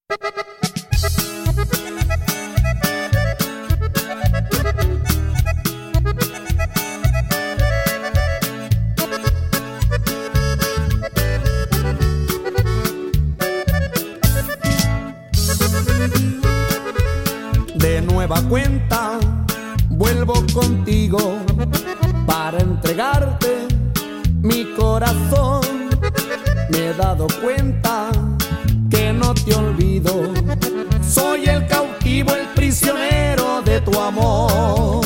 De nueva cuenta vuelvo contigo para entregarte mi corazón. Me he dado cuenta que no te olvido. Soy el cautivo, el prisionero de tu amor.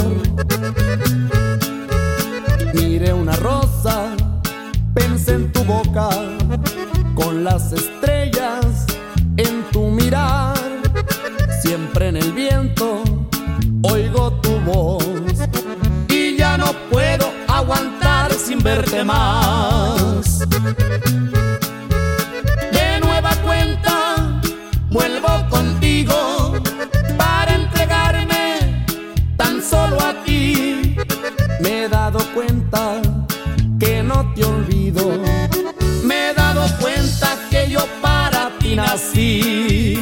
Miré una rosa, pensé en tu boca, con las estrellas en tu mirar. Siempre en el viento oigo tu voz y ya no puedo aguantar sin verte más. De nueva cuenta vuelvo contigo para entregarme tan solo a ti. Me he dado cuenta que no te olvido. Me he dado cuenta que yo para ti nací.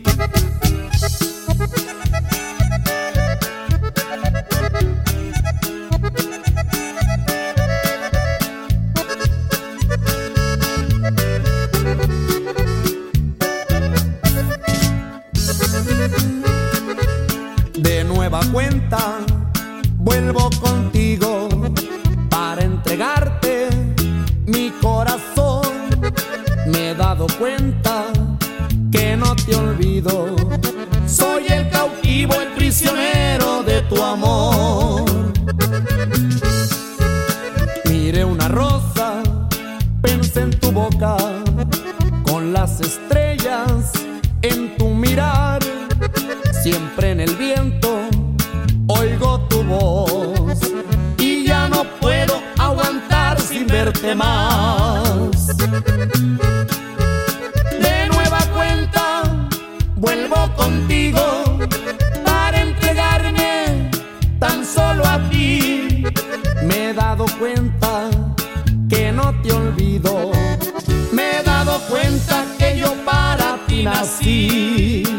De nueva cuenta vuelvo contigo para entregarte mi corazón. Me he dado cuenta que no te olvido. Soy el cautivo, el prisionero de tu amor. Miré una rosa, pensé en tu boca, con las estrellas en tu mirar. Siempre en el viento oigo tu voz y ya no puedo aguantar sin verte más. De nueva cuenta vuelvo contigo para entregarme tan solo a ti. Me he dado cuenta que no te olvido. Me he dado cuenta que yo para ti nací.